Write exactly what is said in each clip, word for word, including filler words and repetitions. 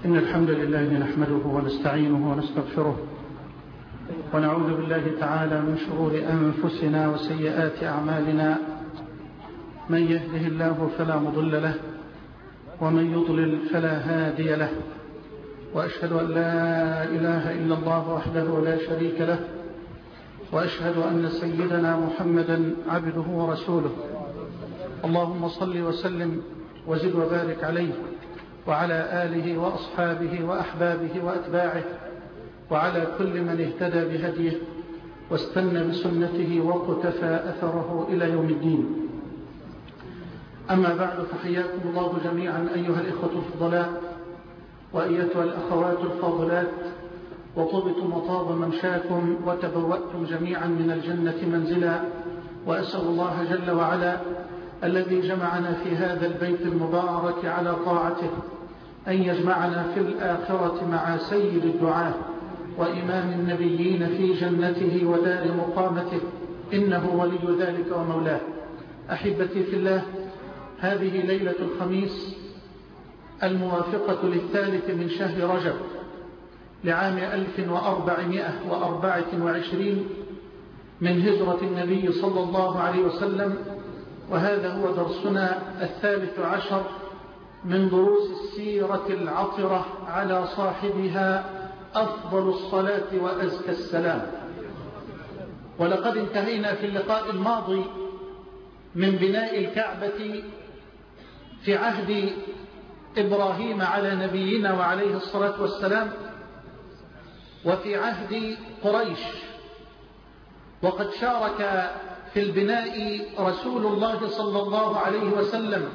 إن الحمد لله نحمده ونستعينه ونستغفره ونعوذ بالله تعالى من شرور أنفسنا وسيئات أعمالنا. من يهده الله فلا مضل له ومن يضلل فلا هادي له، وأشهد أن لا إله إلا الله وحده لا شريك له، وأشهد أن سيدنا محمدا عبده ورسوله. اللهم صل وسلم وزد وبارك عليه وعلى آله وأصحابه وأحبابه وأتباعه وعلى كل من اهتدى بهديه واستنى بسنته وقتفى أثره إلى يوم الدين. أما بعد، فحياكم الله جميعا أيها الإخوة الفضلاء وأيتها الأخوات الفاضلات، وطبتم وطاب ممشاكم وتبوأتم جميعا من الجنة منزلا. وأسأل الله جل وعلا الذي جمعنا في هذا البيت المبارك على طاعته أن يجمعنا في الآخرة مع سيد الدعاة وإمام النبيين في جنته ودار مقامته، إنه ولي ذلك ومولاه. أحبتي في الله، هذه ليلة الخميس الموافقة للثالث من شهر رجب لعام ألف وأربعمائة وأربعة وعشرين من هجرة النبي صلى الله عليه وسلم، وهذا هو درسنا الثالث عشر من دروس السيرة العطرة على صاحبها أفضل الصلاة وأزكى السلام. ولقد انتهينا في اللقاء الماضي من بناء الكعبة في عهد إبراهيم على نبينا وعليه الصلاة والسلام، وفي عهد قريش، وقد شارك في البناء رسول الله صلى الله عليه وسلم،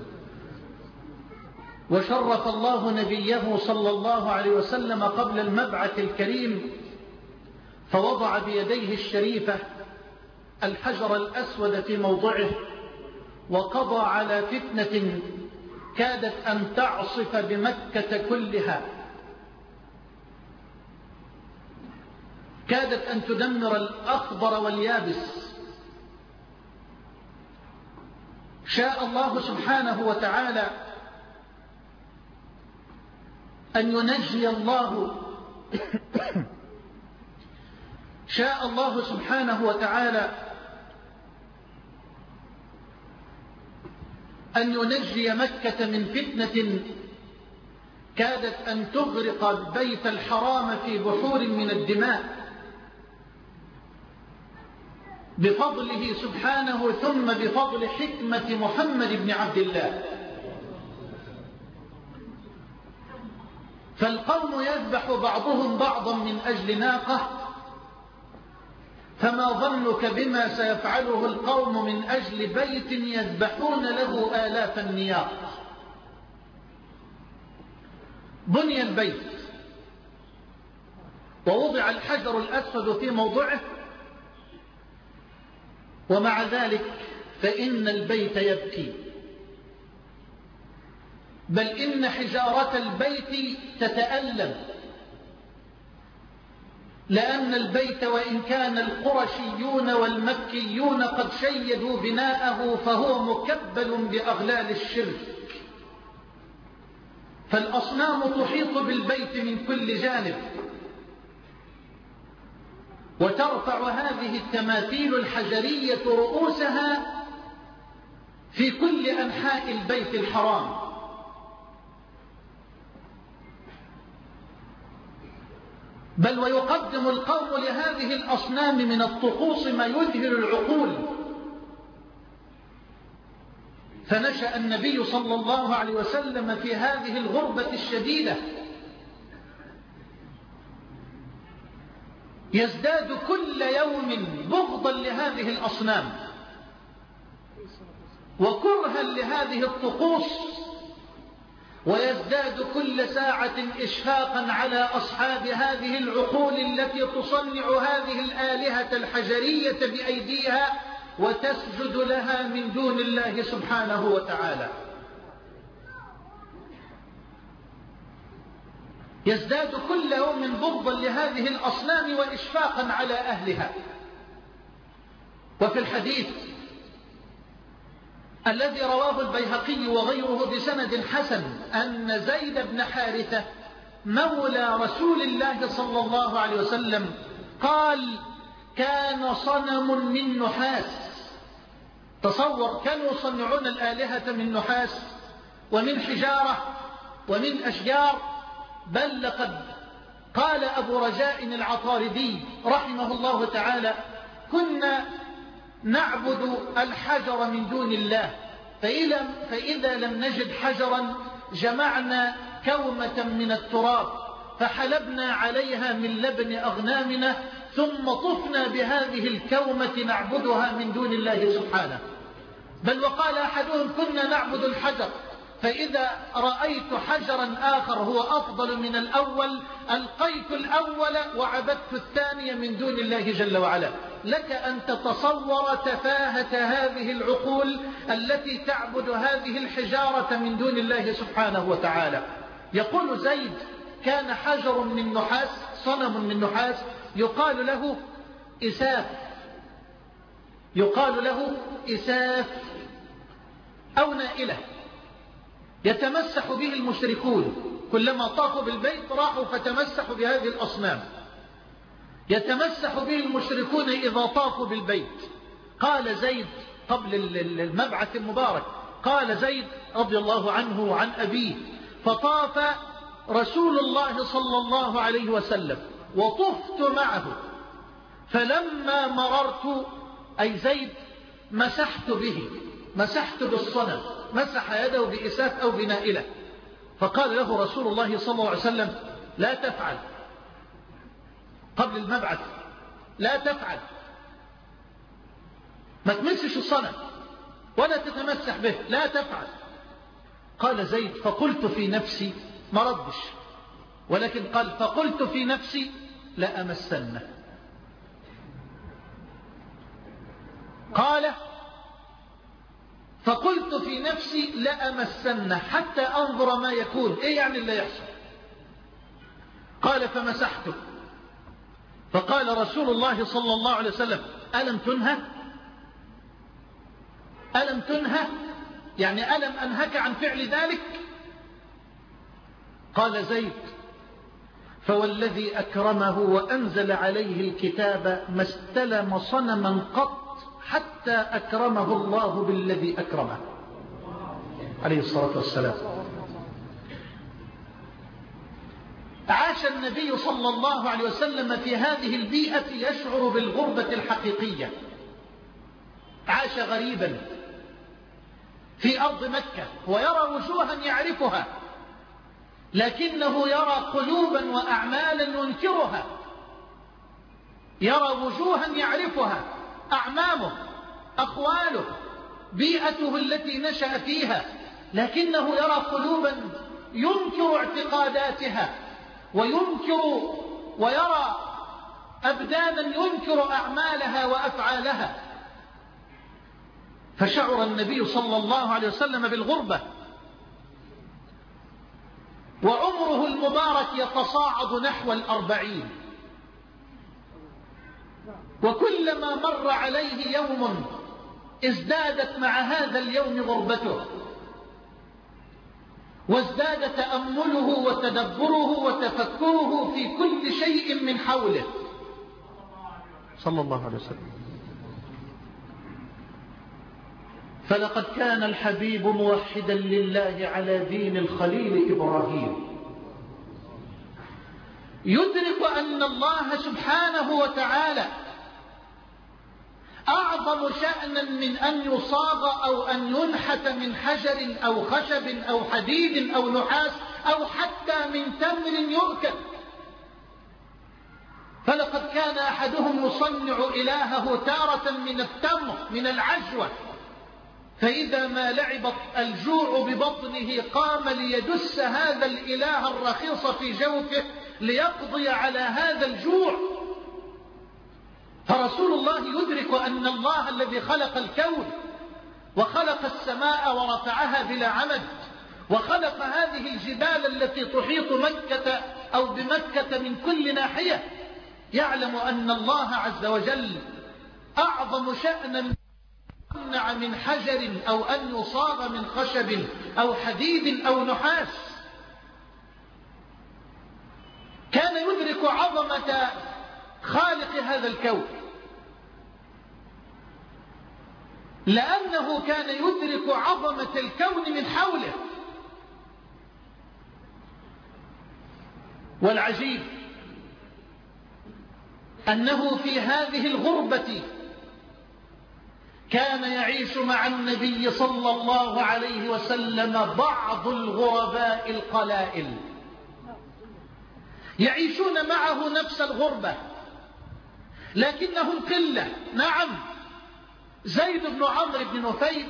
وشرف الله نبيه صلى الله عليه وسلم قبل المبعث الكريم، فوضع بيديه الشريفة الحجر الأسود في موضعه، وقضى على فتنة كادت أن تعصف بمكة كلها، كادت أن تدمر الأخضر واليابس. شاء الله سبحانه وتعالى أن ينجي الله شاء الله سبحانه وتعالى أن ينجي مكة من فتنة كادت أن تغرق البيت الحرام في بحور من الدماء، بفضله سبحانه ثم بفضل حكمة محمد بن عبد الله. فالقوم يذبح بعضهم بعضا من أجل ناقة، فما ظنك بما سيفعله القوم من أجل بيت يذبحون له آلاف النياق. بني البيت ووضع الحجر الأسود في موضعه، ومع ذلك فإن البيت يبكي، بل إن حجارة البيت تتألم، لأن البيت وإن كان القرشيون والمكيون قد شيدوا بناءه فهو مكبل بأغلال الشرك، فالأصنام تحيط بالبيت من كل جانب، وترفع هذه التماثيل الحجرية رؤوسها في كل أنحاء البيت الحرام. بل ويقدم القوم لهذه الأصنام من الطقوس ما يذهل العقول. فنشأ النبي صلى الله عليه وسلم في هذه الغربة الشديدة، يزداد كل يوم بغضا لهذه الأصنام وكرها لهذه الطقوس، ويزداد كل ساعة إشفاقا على أصحاب هذه العقول التي تصنع هذه الآلهة الحجرية بأيديها وتسجد لها من دون الله سبحانه وتعالى. يزداد كل يوم بغضا لهذه الأصنام وإشفاقا على أهلها. وفي الحديث الذي رواه البيهقي وغيره بسند حسن أن زيد بن حارثة مولى رسول الله صلى الله عليه وسلم قال كان صنم من نحاس. تصور، كانوا يصنعون الآلهة من نحاس ومن حجارة ومن أشجار، بل لقد قال أبو رجاء العطاردي رحمه الله تعالى كنا نعبد الحجر من دون الله، فإذا لم نجد حجرا جمعنا كومة من التراب فحلبنا عليها من لبن أغنامنا ثم طفنا بهذه الكومة نعبدها من دون الله سبحانه. بل وقال أحدهم كنا نعبد الحجر، فإذا رأيت حجرا آخر هو أفضل من الأول ألقيت الأول وعبدت الثاني من دون الله جل وعلا. لك أن تتصور تفاهة هذه العقول التي تعبد هذه الحجارة من دون الله سبحانه وتعالى. يقول زيد كان حجر من نحاس، صنم من نحاس يقال له إساف، يقال له إساف أو نائلة، يتمسح به المشركون، كلما طافوا بالبيت راحوا فتمسحوا بهذه الأصنام، يتمسح به المشركون إذا طافوا بالبيت. قال زيد قبل المبعث المبارك، قال زيد رضي الله عنه وعن أبيه فطاف رسول الله صلى الله عليه وسلم وطفت معه، فلما مررت أي زيد مسحت به، مسحت بالصنم، مسح يده بإساف أو بنائلة. فقال له رسول الله صلى الله عليه وسلم لا تفعل، قبل المبعث لا تفعل، ما تمسش الصنم ولا تتمسح به، لا تفعل. قال زيد فقلت في نفسي، ما ردش، ولكن قال فقلت في نفسي لأمسنه. قال فقلت في نفسي لأمسنه حتى أنظر ما يكون، إيه يعني اللي يحصل؟ قال فمسحته، فقال رسول الله صلى الله عليه وسلم ألم تنهى؟ ألم تنهى؟ يعني ألم أنهك عن فعل ذلك؟ قال زيد فوالذي أكرمه وأنزل عليه الكتاب ما استلم صنما قط حتى أكرمه الله بالذي أكرمه عليه الصلاة والسلام. عاش النبي صلى الله عليه وسلم في هذه البيئة يشعر بالغربة الحقيقية، عاش غريبا في أرض مكة ويرى وجوها يعرفها، لكنه يرى قلوبا وأعمالا ينكرها، يرى وجوها يعرفها، أعمامه، أخواله، بيئته التي نشأ فيها، لكنه يرى قلوبا ينكر اعتقاداتها وينكر ويرى أبدانا ينكر أعمالها وأفعالها. فشعر النبي صلى الله عليه وسلم بالغربة، وعمره المبارك يتصاعد نحو الأربعين، وكلما مر عليه يوم ازدادت مع هذا اليوم غربته، وازداد تأمله وتدبره وتفكره في كل شيء من حوله صلى الله عليه وسلم. فلقد كان الحبيب موحدا لله على دين الخليل إبراهيم، يدرك أن الله سبحانه وتعالى أعظم شأنا من أن يصاغ أو أن ينحت من حجر أو خشب أو حديد أو نحاس أو حتى من تمر يؤكل. فلقد كان أحدهم يصنع إلهه تارة من التمر من العجوة، فإذا ما لعب الجوع ببطنه قام ليدس هذا الإله الرخيص في جوفه ليقضي على هذا الجوع. فرسول الله يدرك أن الله الذي خلق الكون وخلق السماء ورفعها بلا عمد وخلق هذه الجبال التي تحيط مكة أو بمكة من كل ناحية، يعلم أن الله عز وجل أعظم شأنا من يصنع من حجر أو أن يصاغ من خشب أو حديد أو نحاس. يدرك عظمة خالق هذا الكون، لأنه كان يدرك عظمة الكون من حوله. والعجيب أنه في هذه الغربة كان يعيش مع النبي صلى الله عليه وسلم بعض الغرباء القلائل يعيشون معه نفس الغربة لكنهم قلة. نعم، زيد بن عمرو بن نفيل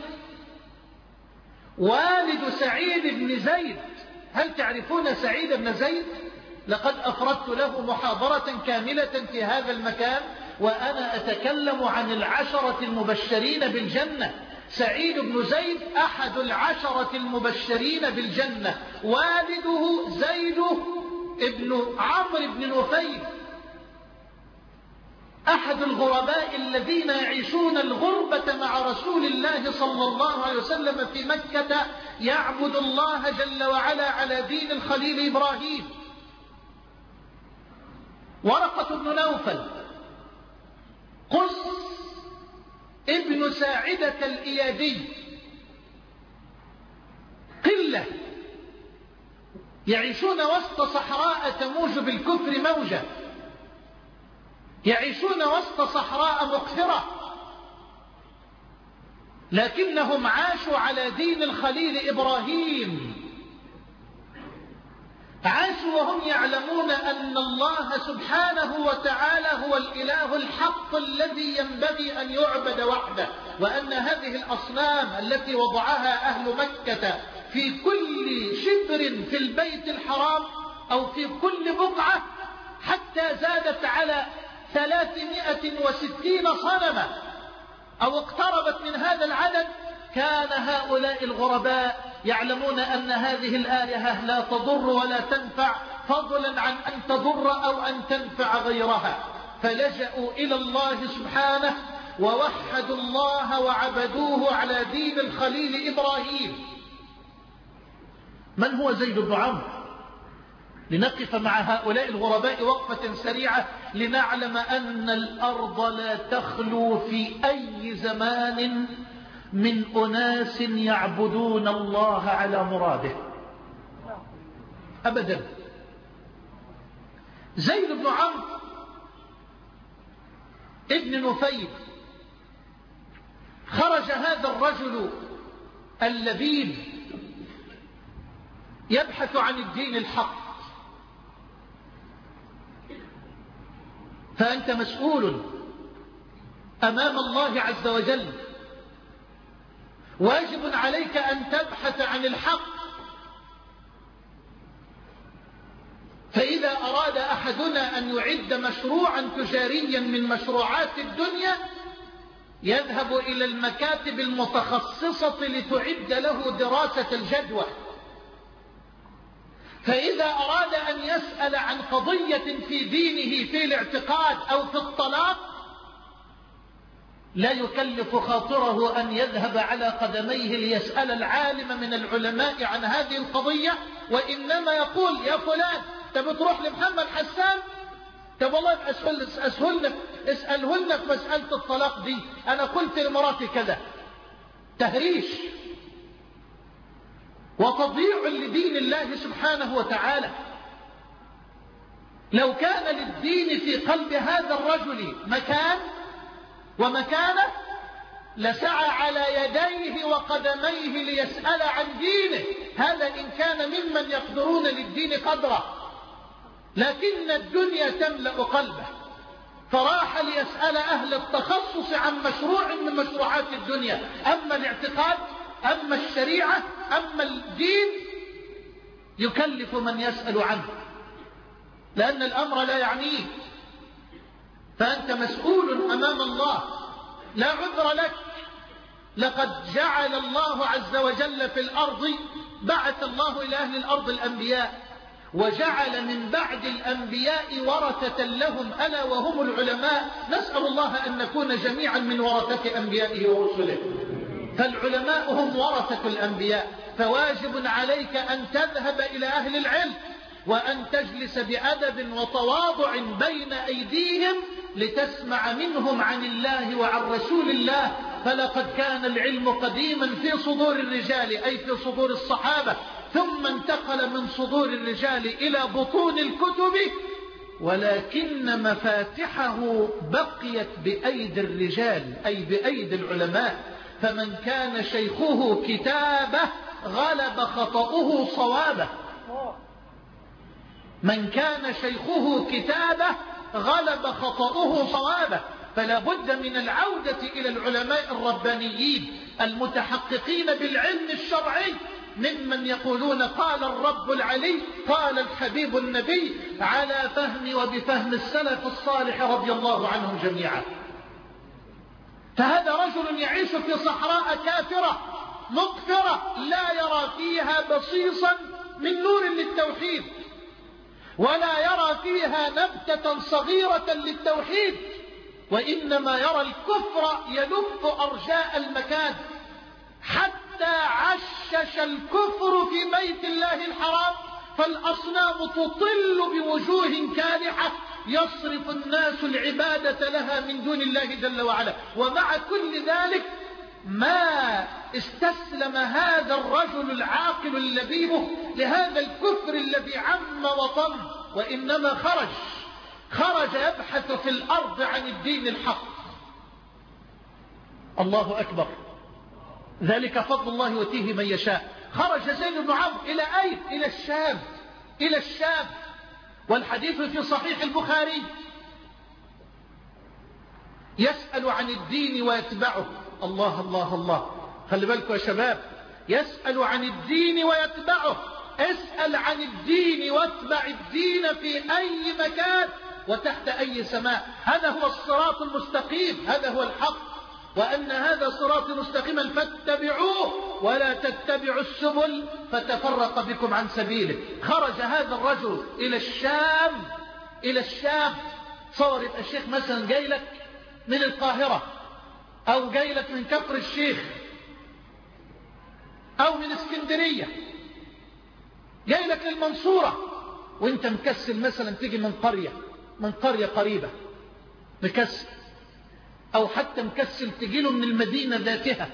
والد سعيد بن زيد. هل تعرفون سعيد بن زيد؟ لقد أفردت له محاضرة كاملة في هذا المكان وأنا أتكلم عن العشرة المبشرين بالجنة. سعيد بن زيد أحد العشرة المبشرين بالجنة، والده زيد بن عمرو بن نفيل، أحد الغرباء الذين يعيشون الغربة مع رسول الله صلى الله عليه وسلم في مكة، يعبد الله جل وعلا على دين الخليل إبراهيم. ورقة بن نوفل، قس ابن ساعدة الإيادي، قلة يعيشون وسط صحراء تموج بالكفر موجة، يعيشون وسط صحراء مقفرة، لكنهم عاشوا على دين الخليل إبراهيم. عاشوا وهم يعلمون أن الله سبحانه وتعالى هو الإله الحق الذي ينبغي أن يعبد وحده، وأن هذه الأصنام التي وضعها أهل مكة في كل شبر في البيت الحرام أو في كل بقعة حتى زادت على ثلاثمائة وستين صنما أو اقتربت من هذا العدد، كان هؤلاء الغرباء يعلمون أن هذه الآلهة لا تضر ولا تنفع، فضلا عن أن تضر أو أن تنفع غيرها، فلجأوا إلى الله سبحانه ووحدوا الله وعبدوه على دين الخليل إبراهيم. من هو زيد بن عمرو؟ لنقف مع هؤلاء الغرباء وقفة سريعة لنعلم أن الأرض لا تخلو في أي زمان من أناس يعبدون الله على مراده أبدا. زيد بن عمرو ابن نفيل، خرج هذا الرجل اللبيب يبحث عن الدين الحق، فأنت مسؤول أمام الله عز وجل، واجب عليك أن تبحث عن الحق. فإذا أراد أحدنا أن يعد مشروعا تجاريا من مشروعات الدنيا يذهب إلى المكاتب المتخصصة لتعد له دراسة الجدوى. فإذا أراد أن يسأل عن قضية في دينه في الاعتقاد أو في الطلاق لا يكلف خاطره أن يذهب على قدميه ليسأل العالم من العلماء عن هذه القضية، وإنما يقول يا فلان تبي تروح لمحمد حسان؟ طب والله أسهل أسهل اسأله لنا في مسألة الطلاق دي، أنا قلت لمراتي كذا. تهريش وتضييع لدين الله سبحانه وتعالى. لو كان للدين في قلب هذا الرجل مكان ومكانة لسعى على يديه وقدميه ليسأل عن دينه، هذا إن كان ممن يقدرون للدين قدره، لكن الدنيا تملأ قلبه فراح ليسأل أهل التخصص عن مشروع من مشروعات الدنيا. أما الاعتقاد، أما الشريعة، أما الدين يكلف من يسأل عنه، لأن الأمر لا يعنيه، فأنت مسؤول أمام الله، لا عذر لك. لقد جعل الله عز وجل في الأرض، بعث الله إلى أهل الأرض الأنبياء، وجعل من بعد الأنبياء ورثة لهم ألا وهم العلماء. نسأل الله أن نكون جميعا من ورثة أنبيائه ورسله، فالعلماء هم ورثة الأنبياء، فواجب عليك أن تذهب إلى أهل العلم وأن تجلس بأدب وتواضع بين أيديهم لتسمع منهم عن الله وعن رسول الله. فلقد كان العلم قديما في صدور الرجال أي في صدور الصحابة، ثم انتقل من صدور الرجال إلى بطون الكتب، ولكن مفاتحه بقيت بأيدي الرجال أي بأيدي العلماء. فمن كان شيخه كتابه غلب خطأه صوابه. من كان شيخه كتابه غلب خطأه صوابه. فلا بد من العودة إلى العلماء الربانيين المتحققين بالعلم الشرعي، ممن يقولون قال الرب العلي قال الحبيب النبي، على فهم وبفهم السلف الصالح رضي الله عنهم جميعا. فهذا رجل يعيش في صحراء كافرة مقفرة لا يرى فيها بصيصا من نور للتوحيد، ولا يرى فيها نبتة صغيرة للتوحيد، وإنما يرى الكفر يلف أرجاء المكان، حتى عشش الكفر في بيت الله الحرام، فالأصنام تطل بوجوه كالحة يصرف الناس العبادة لها من دون الله جل وعلا. ومع كل ذلك ما استسلم هذا الرجل العاقل اللبيب لهذا الكفر الذي عم وطم، وإنما خرج خرج يبحث في الأرض عن الدين الحق. الله أكبر، ذلك فضل الله يؤتيه من يشاء. خرج زيد بن عمرو إلى أين؟ إلى الشام، إلى الشام. والحديث في صحيح البخاري، يسأل عن الدين ويتبعه. الله الله الله، خلي بالكم يا شباب، يسأل عن الدين ويتبعه. اسأل عن الدين واتبع الدين في أي مكان وتحت أي سماء. هذا هو الصراط المستقيم، هذا هو الحق، وأن هذا صراط مستقيما فاتبعوه ولا تتبعوا السبل فتفرق بكم عن سبيله. خرج هذا الرجل إلى الشام، إلى الشام. صور يبقى الشيخ مثلا جاي لك من القاهرة، أو جاي لك من كفر الشيخ، أو من اسكندرية، جاي لك للمنصورة، وانت مكسل مثلا تيجي من قرية من قرية قريبة، مكسل، أو حتى مكسل تجيله من المدينة ذاتها.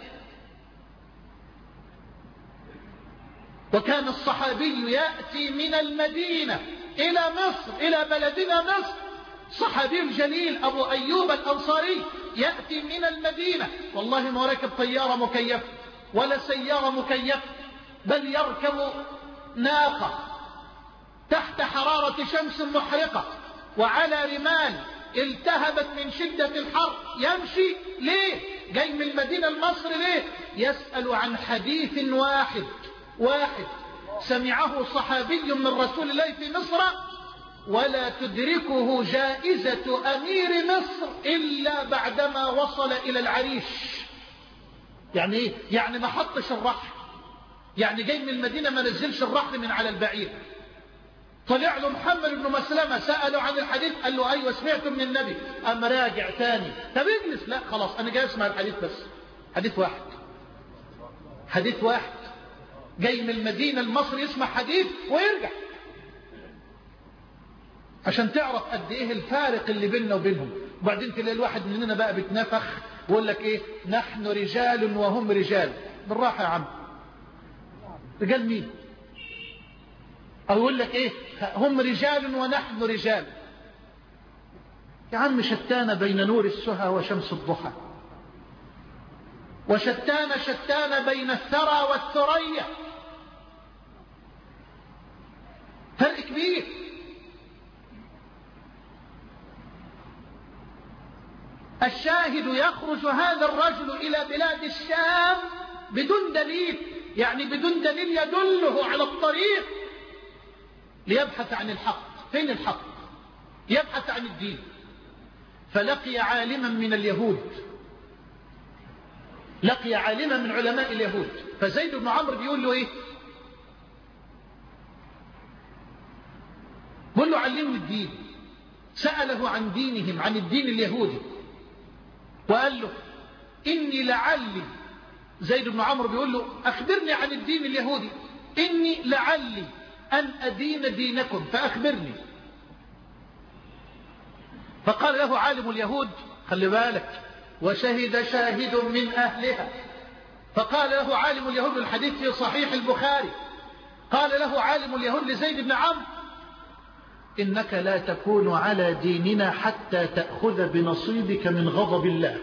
وكان الصحابي يأتي من المدينة إلى مصر، إلى بلدنا مصر، صحابي الجليل أبو أيوب الأنصاري يأتي من المدينة، والله ما راكب طيارة مكيفة ولا سيارة مكيفة، بل يركب ناقة تحت حرارة شمس محرقة وعلى رمال التهبت من شدة الحر، يمشي ليه؟ جاي من المدينة لمصر ليه؟ يسأل عن حديث واحد واحد سمعه صحابي من رسول الله في مصر، ولا تدركه جائزة أمير مصر إلا بعدما وصل إلى العريش. يعني إيه؟ يعني ما حطش الرحل، يعني جاي من المدينة ما نزلش الرحل من على البعير. طلع له محمد بن مسلمة سأله عن الحديث، قال له أيوة سمعت من النبي. أما راجع تاني، طب اجلس، لا خلاص أنا جاي أسمع الحديث بس، حديث واحد، حديث واحد، جاي من المدينة لمصر يسمع حديث ويرجع، عشان تعرف قد إيه الفارق اللي بيننا وبينهم. وبعدين تلاقي الواحد مننا بقى بتنفخ ويقول لك إيه، نحن رجال وهم رجال. بالراحة يا عم، رجال مين؟ أو يقول لك إيه، هم رجال ونحن رجال. يا عم شتان بين نور السهى وشمس الضحى، وشتان شتان بين الثرى والثريا، فرق كبير. الشاهد يخرج هذا الرجل إلى بلاد الشام بدون دليل، يعني بدون دليل يدله على الطريق، ليبحث عن الحق. فين الحق؟ يبحث عن الدين. فلقي عالما من اليهود، لقي عالما من علماء اليهود. فزيد بن عمرو بيقول له ايه؟ بيقول له علمني الدين. سأله عن دينهم، عن الدين اليهودي، وقال له إني لعلي، زيد بن عمرو بيقول له أخبرني عن الدين اليهودي، إني لعلي أن أدين دينكم فأخبرني. فقال له عالم اليهود خلي بالك وشهد شاهد من أهلها. فقال له عالم اليهود الحديث في صحيح البخاري قال له عالم اليهود لزيد بن عمرو إنك لا تكون على ديننا حتى تأخذ بنصيبك من غضب الله.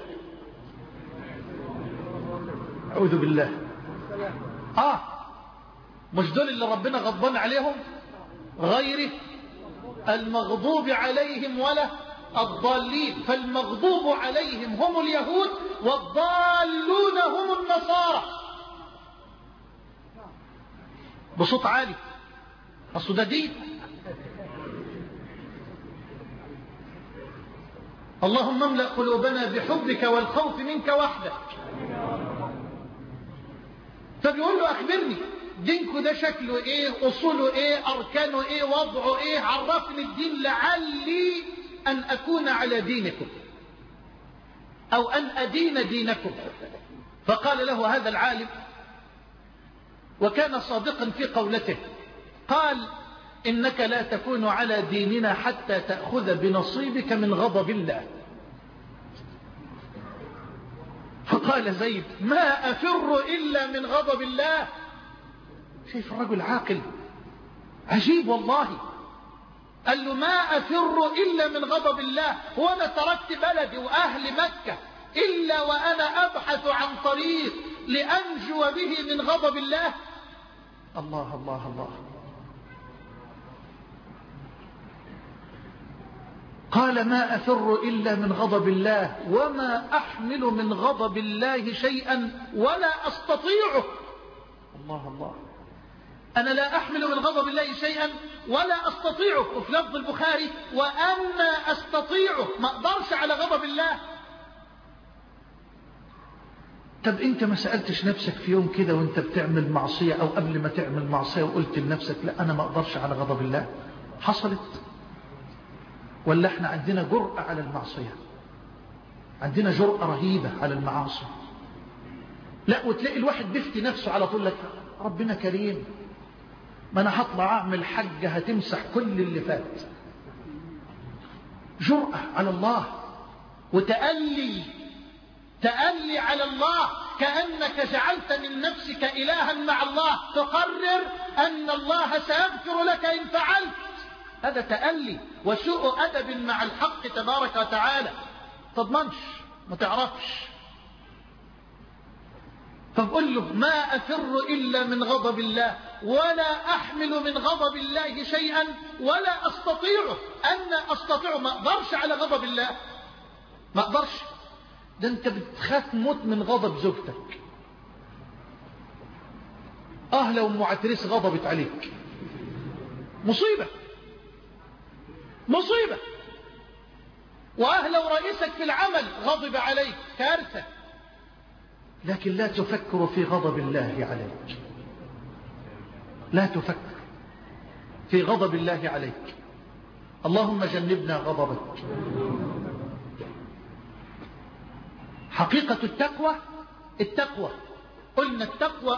أعوذ بالله. آه مش دول اللي ربنا غضبان عليهم غيره المغضوب عليهم ولا الضالين. فالمغضوب عليهم هم اليهود والضالون هم النصارى. بصوت عالي أصل ده دين. اللهم املأ قلوبنا بحبك والخوف منك وحدك. فبيقول له أخبرني دينكم ده شكله إيه أصوله إيه أركانه إيه وضعه إيه عرفني الدين لعلي أن أكون على دينكم أو أن أدين دينكم. فقال له هذا العالم وكان صادقا في قولته قال إنك لا تكون على ديننا حتى تأخذ بنصيبك من غضب الله. فقال زيد ما أفر إلا من غضب الله. شايف الرجل عاقل عجيب والله. قال له ما أفر إلا من غضب الله. وأنا تركت بلدي وأهل مكة إلا وأنا أبحث عن طريق لأنجو به من غضب الله. الله الله الله. قال ما أفر إلا من غضب الله وما أحمل من غضب الله شيئا ولا أستطيعه. الله الله. أنا لا أحمل من غضب الله شيئا ولا أستطيعه. وفي لفظ البخاري وأنا أستطيعه ما أقدرش على غضب الله. طب أنت ما سألتش نفسك في يوم كده وأنت بتعمل معصية أو قبل ما تعمل معصية وقلت لنفسك لا أنا ما أقدرش على غضب الله؟ حصلت؟ ولا احنا عندنا جرأة على المعصية؟ عندنا جرأة رهيبة على المعاصي. لا وتلاقي الواحد بيفتي نفسه على طول لك ربنا كريم ما انا هطلع اعمل حجة هتمسح كل اللي فات. جرأة على الله وتألي تألي على الله كأنك جعلت من نفسك إلها مع الله تقرر أن الله سيغفر لك إن فعلت. هذا تألي وسوء أدب مع الحق تبارك وتعالى. تضمنش ما تعرفش. فقل له ما أفر إلا من غضب الله ولا أحمل من غضب الله شيئا ولا أستطيعه. أنا أستطيعه ما أقدرش على غضب الله ما أقدرش. ده أنت بتخاف موت من غضب زوجتك. آه لو أم عتريس غضبت عليك مصيبة مصيبة. وآه لو رئيسك في العمل غضب عليك كارثة. لكن لا تفكر في غضب الله عليك. لا تفكر في غضب الله عليك. اللهم جنبنا غضبك. حقيقة التقوى التقوى قلنا التقوى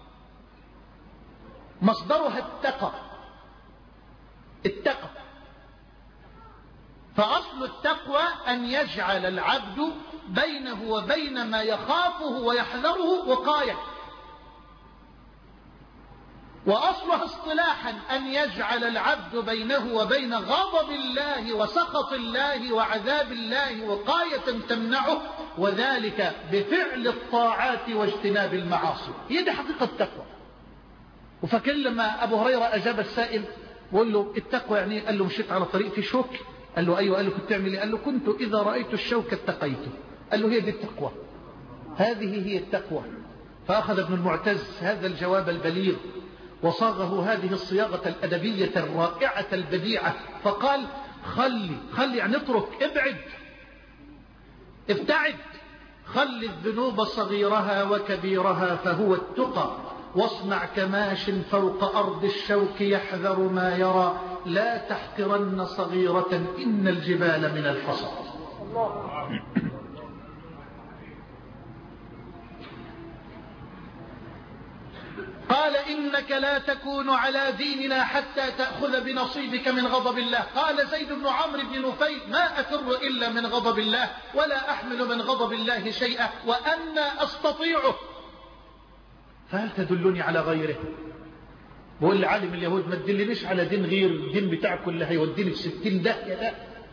مصدرها التقى التقى. فأصل التقوى أن يجعل العبد بينه وبين ما يخافه ويحذره وقاية. وأصلها اصطلاحا أن يجعل العبد بينه وبين غضب الله وسخط الله وعذاب الله وقاية تمنعه وذلك بفعل الطاعات واجتناب المعاصي. هي دي حقيقة التقوى. وفكر لما أبو هريرة أجاب السائل وقال له التقوى يعني قال له مشيت على طريق في شوك. قال له أيوة. قال له كنت تعمل ايه؟ قال له كنت إذا رأيت الشوك اتقيته. قال له هي دي التقوى. هذه هي التقوى. فأخذ ابن المعتز هذا الجواب البليغ وصاغه هذه الصياغة الأدبية الرائعة البديعة فقال خلي خلي يعني اترك ابعد ابتعد خلي الذنوب صغيرها وكبيرها فهو التقى واصنع كماش فوق أرض الشوك يحذر ما يرى لا تحقرن صغيرة إن الجبال من الحصى. قال إنك لا تكون على ديننا حتى تأخذ بنصيبك من غضب الله. قال زيد بن عمرو بن نفيل ما أفر إلا من غضب الله ولا أحمل من غضب الله شيئا وأنا أستطيعه. فهل تدلني على غيره؟ بقول لعالم اليهود ما تدلنيش على دين غير الدين بتاعكم اللي هيوديني في ستين داهية ده،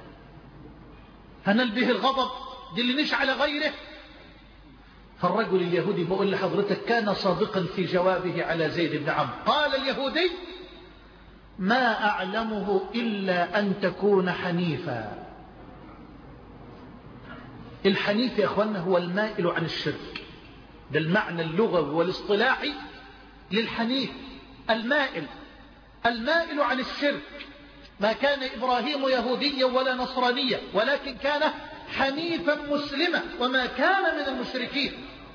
هنال به الغضب، دلنيش على غيره. فالرجل اليهودي بقول لحضرتك كان صادقا في جوابه على زيد بن عمرو. قال اليهودي ما أعلمه إلا أن تكون حنيفا. الحنيف يا أخوانا هو المائل عن الشرك، ده المعنى اللغوي والاصطلاحي للحنيف، المائل المائل عن الشرك. ما كان إبراهيم يهوديا ولا نصرانيا ولكن كان حنيفا مسلما وما كان من المشركين.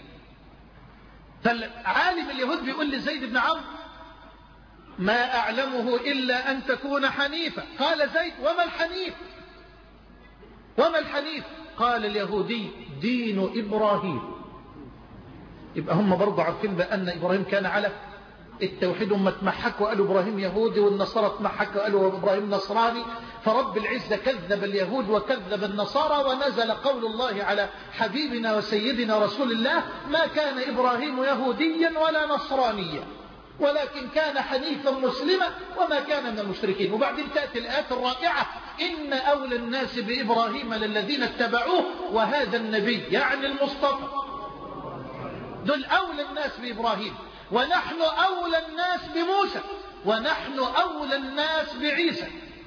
فالعالم اليهود بيقول لزيد بن عمرو ما أعلمه إلا أن تكون حنيفا. قال زيد وما الحنيف؟ وما الحنيف؟ قال اليهودي دين إبراهيم. يبقى هم برضو عارفين بأن إبراهيم كان على التوحيد، هم اتمحكوا قالوا إبراهيم يهودي والنصارى اتمحكوا قالوا إبراهيم نصراني. فرب العزة كذب اليهود وكذب النصارى، ونزل قول الله على حبيبنا وسيدنا رسول الله ما كان إبراهيم يهوديا ولا نصرانيا ولكن كان حنيفا مسلما وما كان من المشركين. وبعدين تأتي الآيات الرائعة إن أولى الناس بإبراهيم للذين اتبعوه وهذا النبي يعني المصطفى، دول أولى الناس بإبراهيم، ونحن أولى الناس بموسى، ونحن أولى الناس بعيسى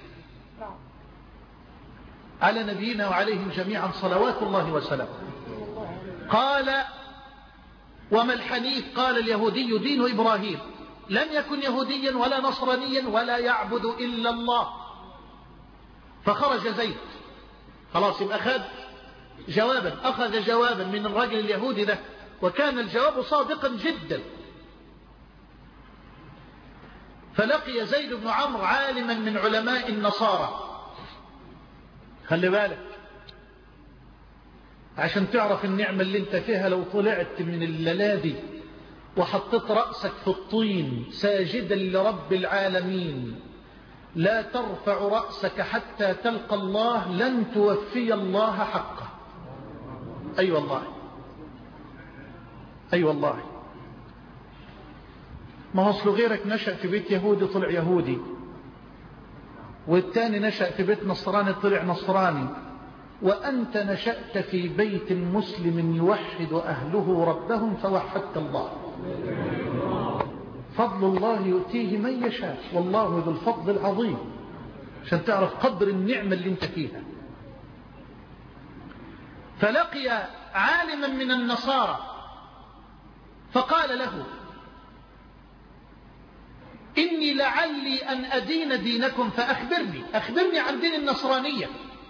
على نبينا وعليهم جميعا صلوات الله وسلامه. قال وما الحنيف؟ قال اليهودي دين إبراهيم لم يكن يهوديا ولا نصرانيا ولا يعبد إلا الله. فخرج زيد، خلاص يبقى أخذ جوابا أخذ جوابا من الرجل اليهودي ده، وكان الجواب صادقا جدا. فلقي زيد بن عمرو عالما من علماء النصارى. خلي بالك عشان تعرف النعمة اللي انت فيها، لو طلعت من الليلة وحطيت رأسك في الطين ساجدا لرب العالمين لا ترفع رأسك حتى تلقى الله لن توفي الله حقه. أي أيوة والله، أي أيوة والله. ما أصل غيرك نشأ في بيت يهودي طلع يهودي، والتاني نشأ في بيت نصراني طلع نصراني، وأنت نشأت في بيت مسلم يوحد أهله ربهم فوحدت الله. فضل الله يؤتيه من يشاء والله ذو الفضل العظيم، عشان تعرف قدر النعمة اللي انت فيها. فلقي عالما من النصارى فقال له إني لعلي أن أدين دينكم فأخبرني أخبرني عن دين النصرانية.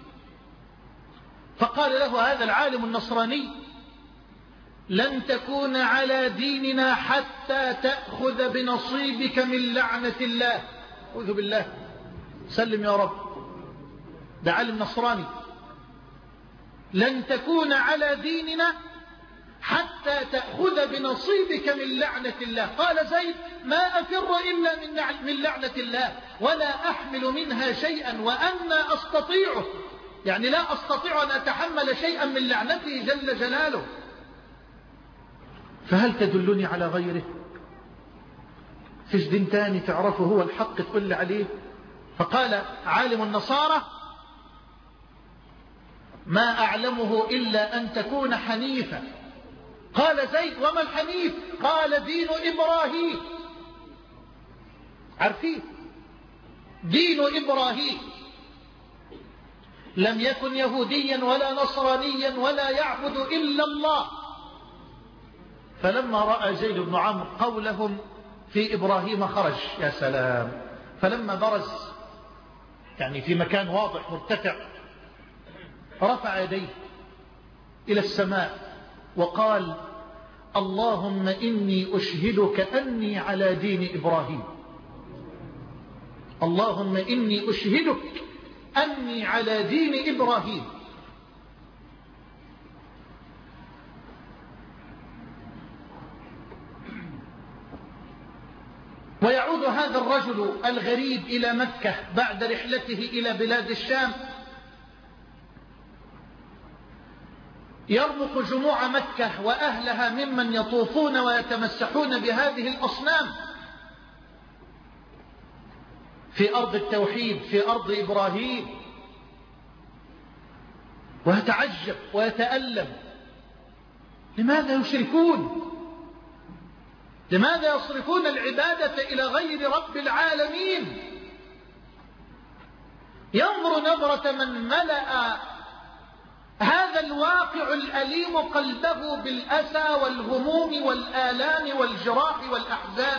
فقال له هذا العالم النصراني لن تكون على ديننا حتى تأخذ بنصيبك من لعنة الله. أعوذ بالله، سلم يا رب، ده عالم نصراني. لن تكون على ديننا حتى تأخذ بنصيبك من لعنة الله. قال زيد ما أفر إلا من لعنة الله ولا أحمل منها شيئا وأنا أستطيعه، يعني لا أستطيع أن أتحمل شيئا من لعنته جل جلاله. فهل تدلني على غيره؟ فيش دين تاني تعرفه هو الحق تقول لي عليه؟ فقال عالم النصارى ما أعلمه إلا أن تكون حنيفا. قال زيد وما الحنيف؟ قال دين إبراهيم. عارفين دين إبراهيم لم يكن يهوديا ولا نصرانيا ولا يعبد إلا الله. فلما رأى زيد بن عمرو قولهم في إبراهيم خرج. يا سلام. فلما برز يعني في مكان واضح مرتفع رفع يديه إلى السماء وقال اللهم إني أشهدك أني على دين إبراهيم. اللهم إني أشهدك أني على دين إبراهيم. هذا الرجل الغريب إلى مكة بعد رحلته إلى بلاد الشام، يرمق جموع مكة وأهلها ممن يطوفون ويتمسحون بهذه الأصنام في أرض التوحيد، في أرض إبراهيم، ويتعجب ويتألم. لماذا يشركون؟ لماذا يصرفون العبادة إلى غير رب العالمين؟ ينظر نظرة من ملأ هذا الواقع الأليم قلبه بالأسى والهموم والآلام والجراح والأحزان.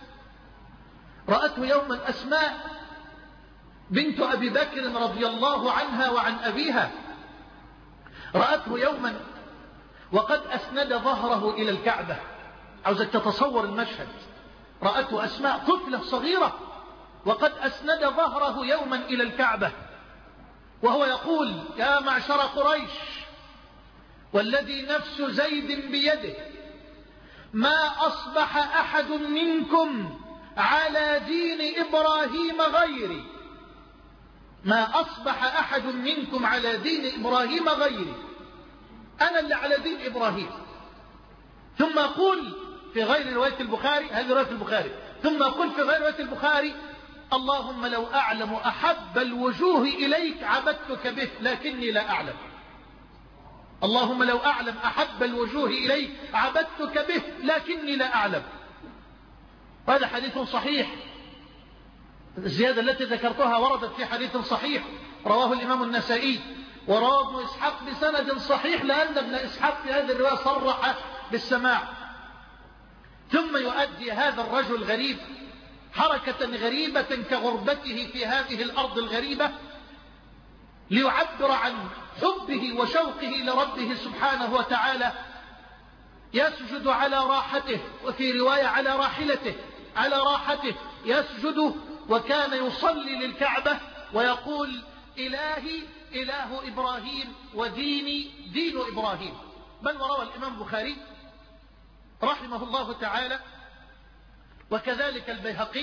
رأته يوما أسماء بنت أبي بكر رضي الله عنها وعن أبيها، رأته يوما وقد أسند ظهره إلى الكعبة. عاوزك تتصور المشهد. رأته أسماء طفلة صغيرة وقد أسند ظهره يوما إلى الكعبة وهو يقول: يا معشر قريش، والذي نفس زيد بيده، ما أصبح أحد منكم على دين إبراهيم غيري، ما أصبح أحد منكم على دين إبراهيم غيري، أنا اللي على دين إبراهيم. ثم أقول في غير رواية البخاري، هذه رواية البخاري، ثم أقول في غير رواية البخاري: اللهم لو أعلم أحب الوجوه إليك عبدتك به لكني لا أعلم. اللهم لو أعلم أحب الوجوه إليك عبدتك به لكني لا أعلم. هذا حديث صحيح. الزيادة التي ذكرتها وردت في حديث صحيح رواه الإمام النسائي ورواه ابن إسحاق بسند صحيح، لأن ابن إسحاق في هذه الرواية صرح بالسماع. ثم يؤدي هذا الرجل الغريب حركة غريبة كغربته في هذه الأرض الغريبة ليعبر عن حبه وشوقه لربه سبحانه وتعالى. يسجد على راحته، وفي رواية على راحلته، على راحته يسجد، وكان يصلي للكعبة ويقول: إلهي إله إبراهيم وديني دين إبراهيم. بل وروى الإمام البخاري رحمه الله تعالى وكذلك البيهقي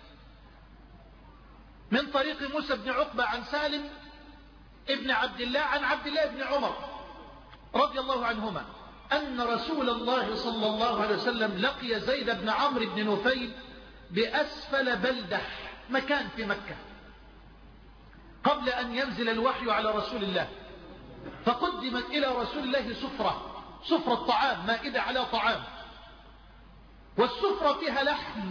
من طريق موسى بن عقبة عن سالم ابن عبد الله عن عبد الله بن عمر رضي الله عنهما أن رسول الله صلى الله عليه وسلم لقي زيد بن عمرو بن نفيل بأسفل بلدح، مكان في مكة، قبل أن ينزل الوحي على رسول الله. فقدمت إلى رسول الله سفرة، سفرة طعام، مائدة على طعام، والسفرة فيها لحم،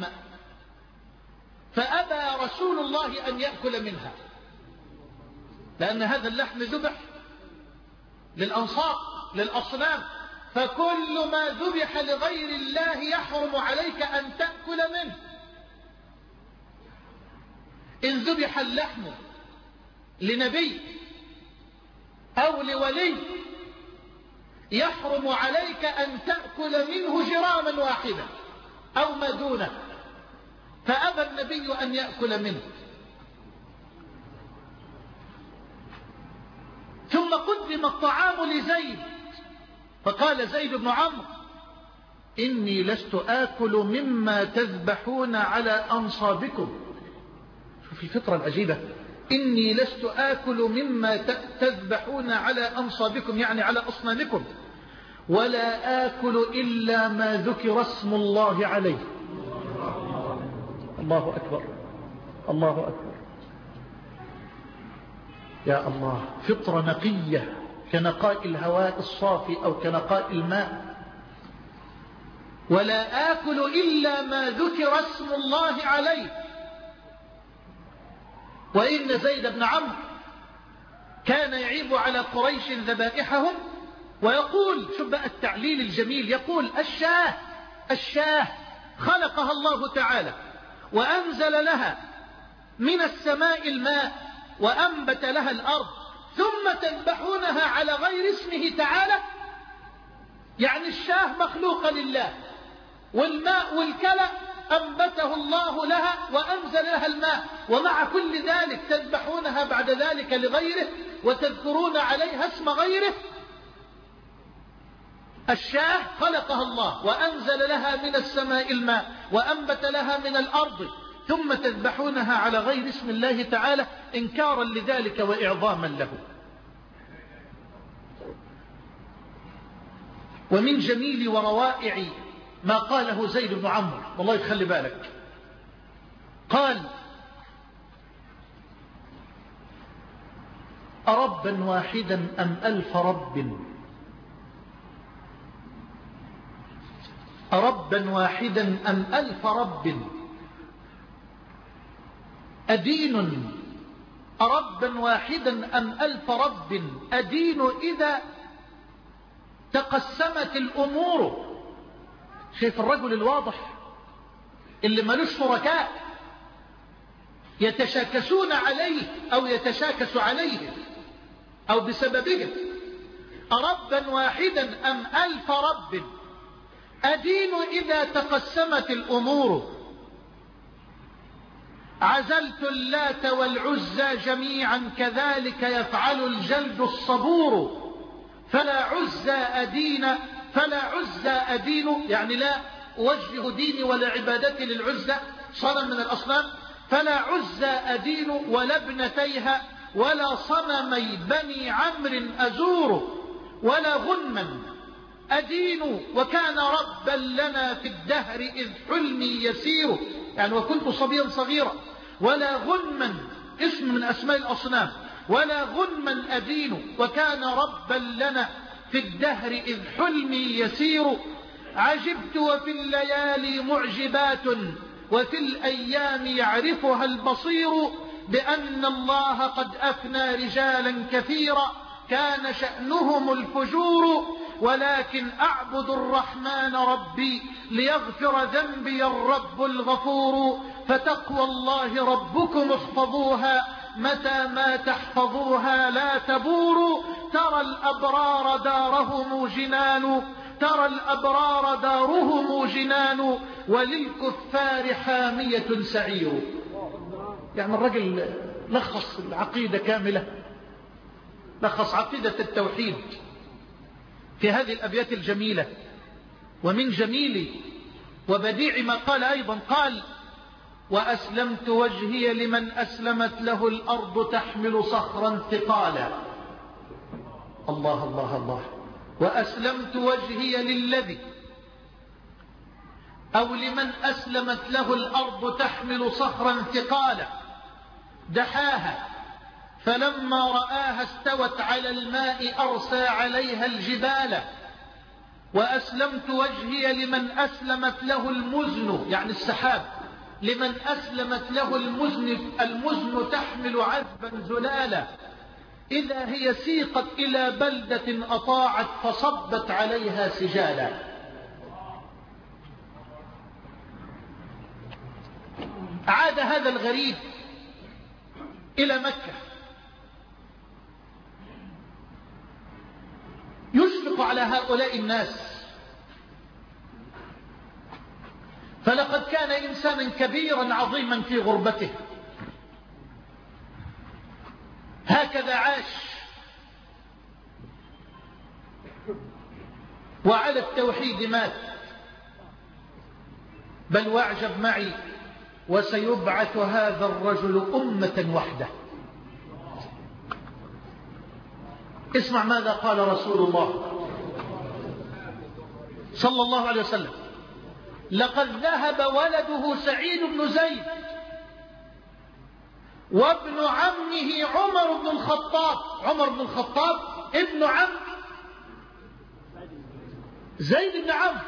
فأبى رسول الله أن يأكل منها، لأن هذا اللحم ذبح للأنصار للأصنام، فكل ما ذبح لغير الله يحرم عليك أن تأكل منه. إن ذبح اللحم لنبي أو لولي يحرم عليك أن تأكل منه جراما واحدا أو ما دونه، فأبى النبي أن يأكل منه. ثم قدم الطعام لزيد، فقال زيد بن عمرو: إني لست آكل مما تذبحون على أنصابكم. شوف الفطرة العجيبة، إني لست آكل مما تذبحون على أنصابكم، يعني على أصنامكم، ولا آكل إلا ما ذكر اسم الله عليه. الله أكبر، الله أكبر، يا الله. فطرة نقية كنقاء الهواء الصافي أو كنقاء الماء. ولا آكل إلا ما ذكر اسم الله عليه. وإن زيد بن عمرو كان يعيب على قريش ذبائحهم ويقول، شوف بقى التعليل الجميل، يقول: الشاه الشاه خلقها الله تعالى وأنزل لها من السماء الماء وأنبت لها الأرض، ثم تذبحونها على غير اسمه تعالى. يعني الشاه مخلوقة لله، والماء والكلى أنبته الله لها وأنزل لها الماء، ومع كل ذلك تذبحونها بعد ذلك لغيره وتذكرون عليها اسم غيره. الشاه خلقها الله وأنزل لها من السماء الماء وأنبت لها من الأرض، ثم تذبحونها على غير اسم الله تعالى إنكارا لذلك وإعظاما له. ومن جميل وروائع ما قاله زيد بن عمرو، والله يخلي بالك، قال: أربا واحدا أم ألف رب؟ أربا واحدا أم ألف رب؟ أدين أربا واحدا أم ألف رب؟ أدين إذا تقسمت الأمور. شايف الرجل الواضح اللي ملوش شركاء يتشاكسون عليه أو يتشاكس عليه أو بسببه. أربا واحدا أم ألف رب؟ أدين إذا تقسمت الأمور. عزلت اللات والعزى جميعا كذلك يفعل الجلد الصبور. فلا عزى أدين فلا عزى أدين يعني لا أوجه ديني ولا عبادتي للعزى صنم من الأصنام. فلا عزى أدين ولا ابنتيها ولا صنمي بني عمرو أزور. ولا غنما أدين وكان ربا لنا في الدهر إذ حلمي يسير، يعني وكنت صبيا صغيرا. ولا غنما اسم من أسماء الأصنام. ولا غنما أدين وكان ربا لنا في الدهر إذ حلمي يسير. عجبت وفي الليالي معجبات وفي الأيام يعرفها البصير بأن الله قد أفنى رجالا كثيرا كان شأنهم الفجور. ولكن أعبد الرحمن ربي ليغفر ذنبي الرب الغفور. فتقوى الله ربكم احفظوها متى ما تحفظوها لا تبور. ترى الأبرار دارهم جنان ترى الأبرار دارهم جنان وللكفار حامية سعير. يعني الرجل لخص العقيدة كاملة، لخص عقيدة التوحيد في هذه الأبيات الجميلة. ومن جميل وبديع ما قال أيضا، قال: وأسلمت وجهي لمن أسلمت له الأرض تحمل صخرا ثقالا. الله الله الله. وأسلمت وجهي للذي أو لمن أسلمت له الأرض تحمل صخرا ثقالا دحاها فلما رآها استوت على الماء أرسى عليها الجبال. وأسلمت وجهي لمن أسلمت له المزن يعني السحاب لمن أسلمت له المزن المزن تحمل عذبا زلالا إذا هي سيقت إلى بلدة أطاعت فصبت عليها سجالا. عاد هذا الغريب إلى مكة يشفق على هؤلاء الناس، فلقد كان إنسانا كبيرا عظيما في غربته، هكذا عاش وعلى التوحيد مات. بل واعجب معي وسيبعث هذا الرجل أمة وحده. اسمع ماذا قال رسول الله صلى الله عليه وسلم: لقد ذهب ولده سعيد بن زيد وابن عمه عمر بن الخطاب. عمر بن الخطاب ابن عم زيد بن عمرو.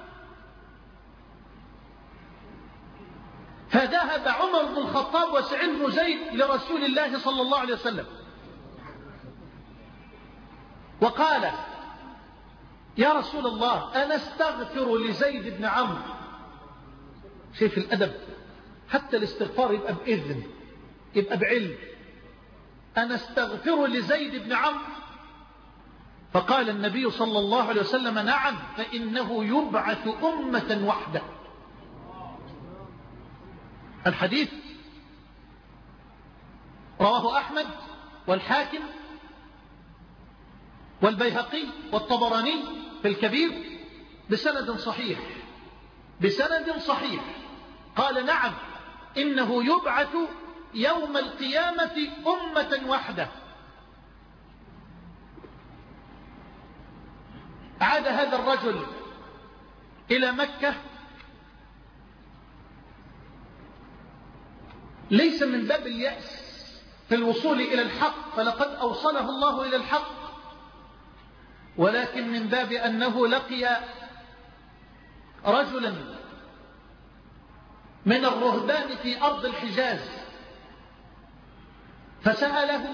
فذهب عمر بن الخطاب وسعيد بن زيد لرسول الله صلى الله عليه وسلم وقال: يا رسول الله أنا استغفر لزيد بن عمرو. شايف الأدب، حتى الاستغفار يبقى بإذن، يبقى بعلم. أنا استغفر لزيد بن عمرو. فقال النبي صلى الله عليه وسلم: نعم، فإنه يبعث أمة وحده. الحديث رواه أحمد والحاكم والبيهقي والطبراني في الكبير بسند صحيح بسند صحيح. قال: نعم، إنه يبعث يوم القيامة أمة وحده. عاد هذا الرجل إلى مكة ليس من باب اليأس في الوصول إلى الحق، فلقد أوصله الله إلى الحق، ولكن من باب أنه لقي رجلا من الرهبان في أرض الحجاز فسأله،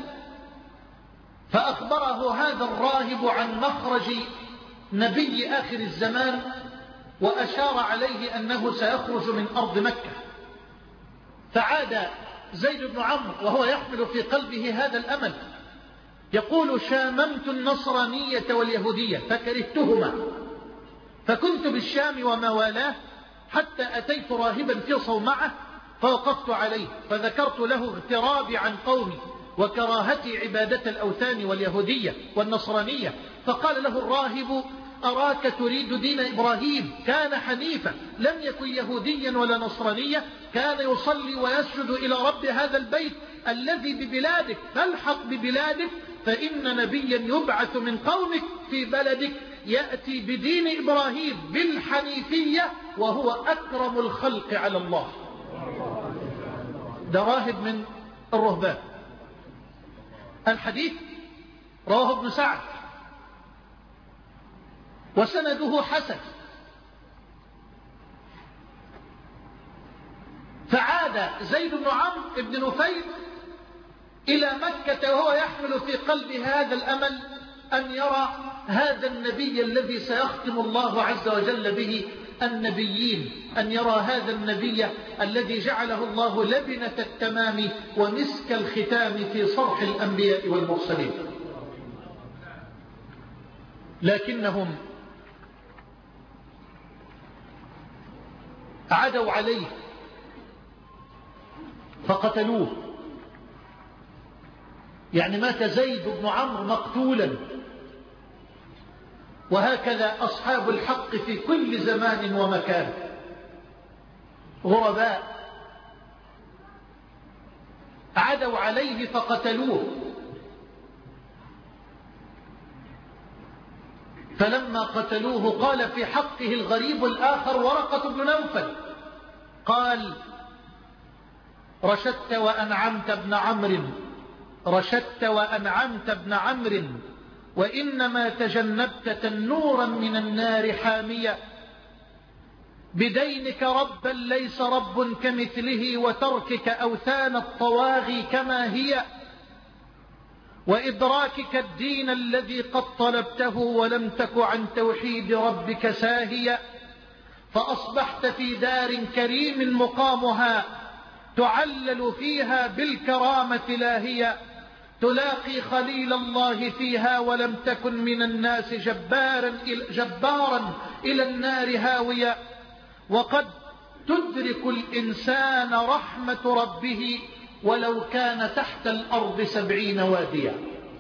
فأخبره هذا الراهب عن مخرج نبي آخر الزمان، وأشار عليه أنه سيخرج من أرض مكة. فعاد زيد بن عمرو وهو يحمل في قلبه هذا الأمل، يقول: شاممت النصرانية واليهودية فكرهتهما، فكنت بالشام وما والاه حتى أتيت راهبا في صومعة فوقفت عليه، فذكرت له اغترابي عن قومي وكراهتي عبادة الأوثان واليهودية والنصرانية، فقال له الراهب: أراك تريد دين إبراهيم، كان حنيفا لم يكن يهوديا ولا نصرانيا، كان يصلي ويسجد إلى رب هذا البيت الذي ببلادك، فالحق ببلادك، فإن نبيا يبعث من قومك في بلدك يأتي بدين إبراهيم بالحنيفية وهو أكرم الخلق على الله. ده راهب من الرهبان. الحديث رواه ابن سعد وسنده حسن. فعاد زيد بن عمرو بن نفيل إلى مكة وهو يحمل في قلبه هذا الأمل أن يرى هذا النبي الذي سيختم الله عز وجل به النبيين، أن يرى هذا النبي الذي جعله الله لبنة التمام ومسك الختام في صرح الأنبياء والمرسلين. لكنهم عدوا عليه فقتلوه، يعني مات زيد بن عمرو مقتولا. وهكذا أصحاب الحق في كل زمان ومكان غرباء، عدوا عليه فقتلوه. فلما قتلوه قال في حقه الغريب الآخر ورقة بن نوفل، قال: رشدت وأنعمت ابن عمرو، رشدت وأنعمت ابن عمرو، وإنما تجنبت تنورا من النار حامية، بدينك ربا ليس رب كمثله، وتركك أوثان الطواغي كما هي، وإدراكك الدين الذي قد طلبته ولم تك عن توحيد ربك ساهيا، فأصبحت في دار كريم مقامها تعلل فيها بالكرامة لاهية، تلاقي خليل الله فيها ولم تكن من الناس جبارا جبارا إلى النار هاوية، وقد تدرك الإنسان رحمة ربه ولو كان تحت الأرض سبعين واديا.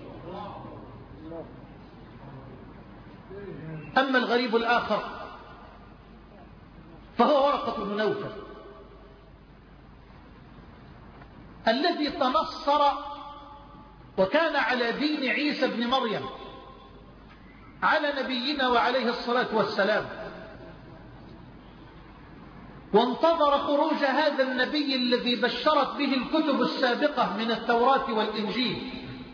أما الغريب الآخر فهو ورقة بن نوفل الذي تنصر وكان على دين عيسى بن مريم على نبينا وعليه الصلاة والسلام، وانتظر خروج هذا النبي الذي بشرت به الكتب السابقة من التوراة والإنجيل،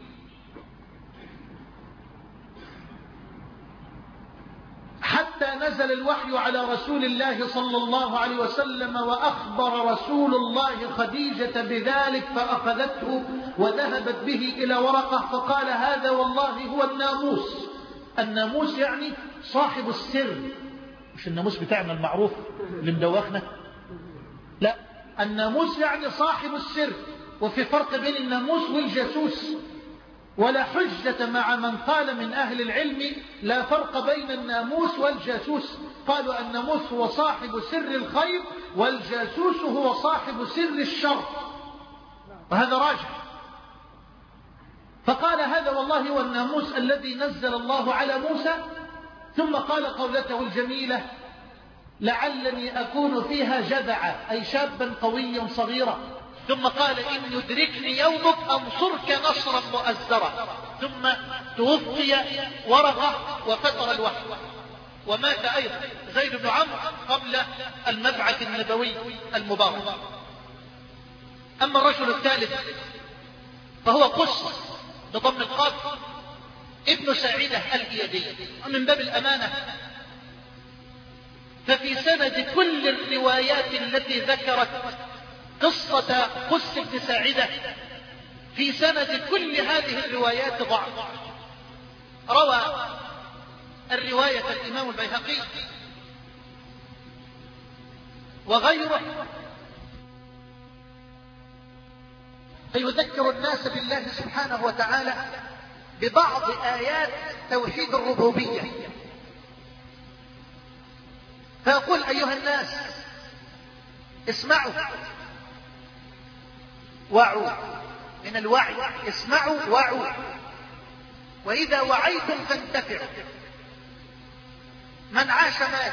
حتى نزل الوحي على رسول الله صلى الله عليه وسلم، وأخبر رسول الله خديجة بذلك فأخذته وذهبت به إلى ورقة فقال: هذا والله هو الناموس. الناموس يعني صاحب السر، مش الناموس بتاعنا المعروف اللي مدوخنا، لا، الناموس يعني صاحب السر. وفي فرق بين الناموس والجاسوس، ولا حجة مع من قال من أهل العلم لا فرق بين الناموس والجاسوس، قالوا الناموس هو صاحب سر الخير والجاسوس هو صاحب سر الشر، وهذا راجح. فقال: هذا والله هو الناموس الذي نزل الله على موسى، ثم قال قولته الجميلة: لعلني أكون فيها جدعا أي شابا قويا صغيرا. ثم قال إن يدركني يومك أنصرك نصرا مؤزرا. ثم توفي ورقة وفتر الوحي ومات أيضا زيد بن عمرو قبل المبعث النبوي المبارك. أما الرجل الثالث فهو قص بضم القاف ابن سعيدة الإيادي. من باب الأمانة ففي سند كل الروايات التي ذكرت قصة قس بن ساعدة في سند كل هذه الروايات ضعف. روى الرواية الإمام البيهقي وغيره فيذكر الناس بالله سبحانه وتعالى ببعض آيات توحيد الربوبية، فيقول أيها الناس اسمعوا وعوا، من الوعي اسمعوا وعوا، وإذا وعيتم فانتفعوا، من عاش مات.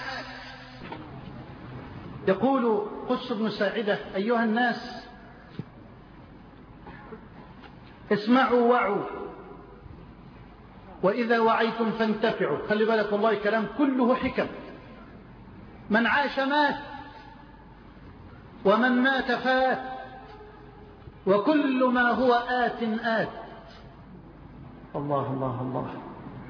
يقول قس بن ساعدة أيها الناس اسمعوا وعوا وإذا وعيتم فانتفعوا. خلي بالك والله كلام كله حكم. من عاش مات ومن مات فات وكل ما هو آت آت. الله الله الله.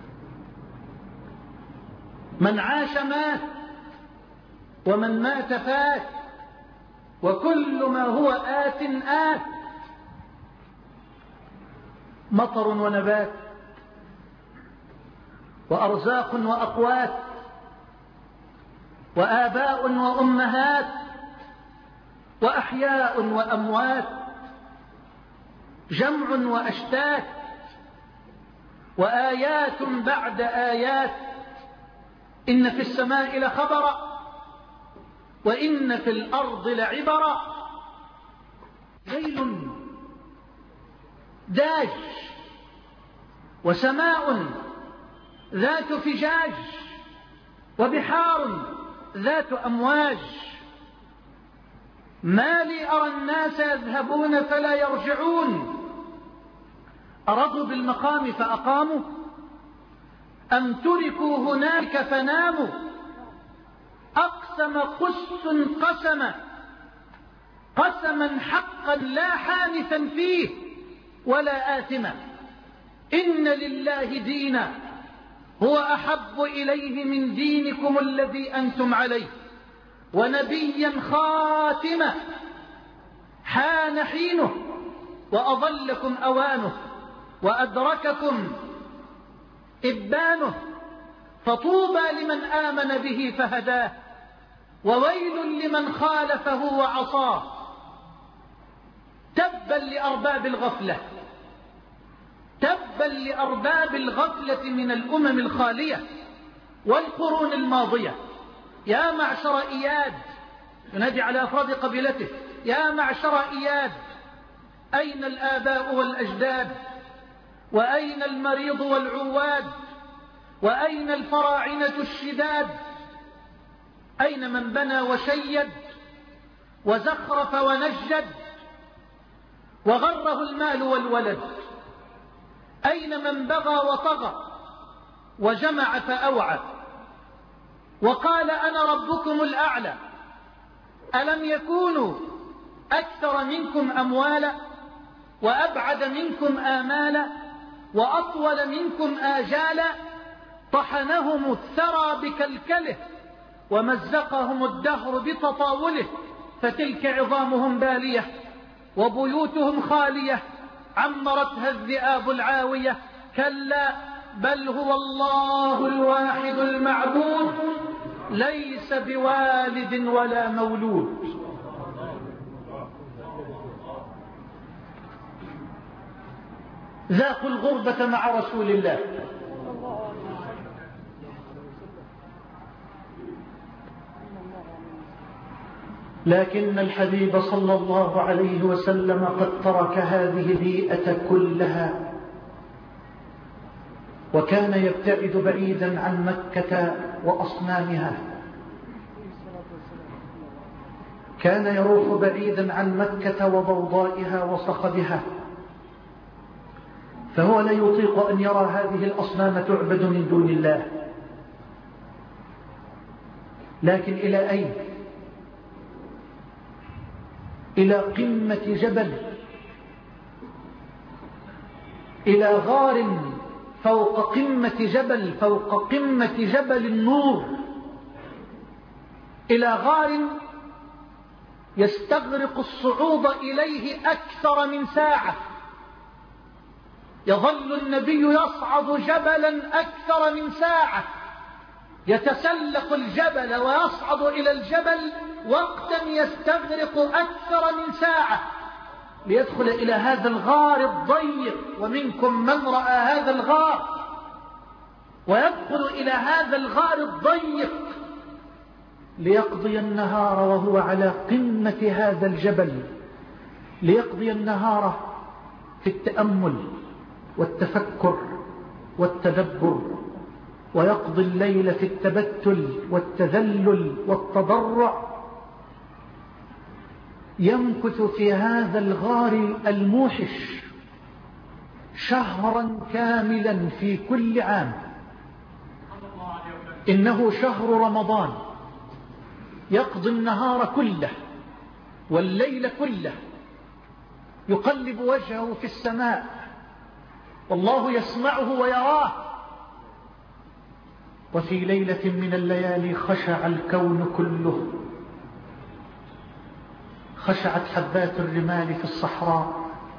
من عاش مات ومن مات فات وكل ما هو آت آت. مطر ونبات وأرزاق وأقوات وآباء وأمهات وأحياء وأموات، جمع وأشتات وآيات بعد آيات. إن في السماء لخبرا وإن في الأرض لعبرا. ليل داج وسماء ذات فجاج وبحار ذات أمواج. ما لي أرى الناس يذهبون فلا يرجعون، أرضوا بالمقام فأقاموا أم تركوا هناك فناموا. أقسم قس قسما قسما حقا لا حانثا فيه ولا آثما. إن لله دينا هو أحب إليه من دينكم الذي أنتم عليه، ونبيا خاتمة حان حينه وأضلكم أوانه وأدرككم إبانه. فطوبى لمن آمن به فهداه وويل لمن خالفه وعصاه. تبا لأرباب الغفلة، تبا لأرباب الغفلة من الأمم الخالية والقرون الماضية. يا معشر إياد، ينادي على أفراد قبيلته، يا معشر إياد أين الآباء والأجداد؟ وأين المريض والعواد؟ وأين الفراعنة الشداد؟ أين من بنى وشيد وزخرف ونجد وغره المال والولد؟ أين من بغى وطغى وجمع فأوعى وقال أنا ربكم الأعلى؟ ألم يكونوا أكثر منكم أموالا وأبعد منكم آمالا وأطول منكم آجالا؟ طحنهم الثرى بكلكله ومزقهم الدهر بتطاوله، فتلك عظامهم بالية وبيوتهم خالية عمرتها الذئاب العاوية. كلا بل هو الله الواحد المعبود ليس بوالد ولا مولود. ذاقوا الغربة مع رسول الله، لكن الحبيب صلى الله عليه وسلم قد ترك هذه البيئة كلها وكان يبتعد بعيدا عن مكة وأصنامها. كان يروح بعيدا عن مكة وضوضائها وصخبها، فهو لا يطيق أن يرى هذه الأصنام تعبد من دون الله. لكن إلى أين؟ إلى قمة جبل، إلى غار فوق قمة جبل، فوق قمة جبل النور، إلى غار يستغرق الصعود إليه أكثر من ساعة. يظل النبي يصعد جبلا أكثر من ساعة، يتسلق الجبل ويصعد إلى الجبل وقتا يستغرق أكثر من ساعة ليدخل إلى هذا الغار الضيق، ومنكم من رأى هذا الغار، ويدخل إلى هذا الغار الضيق ليقضي النهار وهو على قمة هذا الجبل، ليقضي النهار في التأمل والتفكر والتدبر، ويقضي الليل في التبتل والتذلل والتضرع. يمكث في هذا الغار الموحش شهرا كاملا في كل عام، إنه شهر رمضان. يقضي النهار كله والليل كله يقلب وجهه في السماء، والله يسمعه ويراه. وفي ليلة من الليالي خشع الكون كله، خشعت حبات الرمال في الصحراء،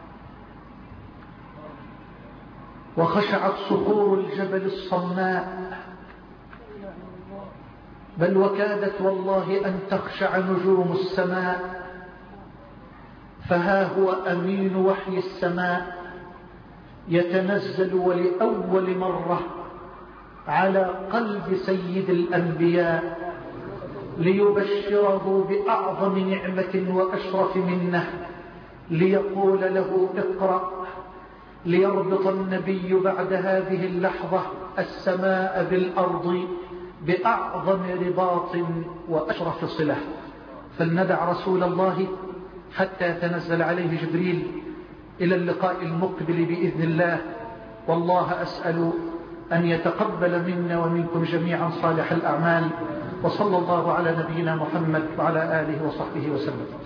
وخشعت صخور الجبل الصماء، بل وكادت والله أن تخشع نجوم السماء. فها هو أمين وحي السماء يتنزل ولأول مرة على قلب سيد الأنبياء ليبشره بأعظم نعمة وأشرف منه، ليقول له اقرأ، ليربط النبي بعد هذه اللحظة السماء بالأرض بأعظم رباط وأشرف صلة. فلندع رسول الله حتى يتنزل عليه جبريل إلى اللقاء المقبل بإذن الله. والله أسأل أن يتقبل منا ومنكم جميعا صالح الأعمال، وصلى الله على نبينا محمد وعلى آله وصحبه وسلم.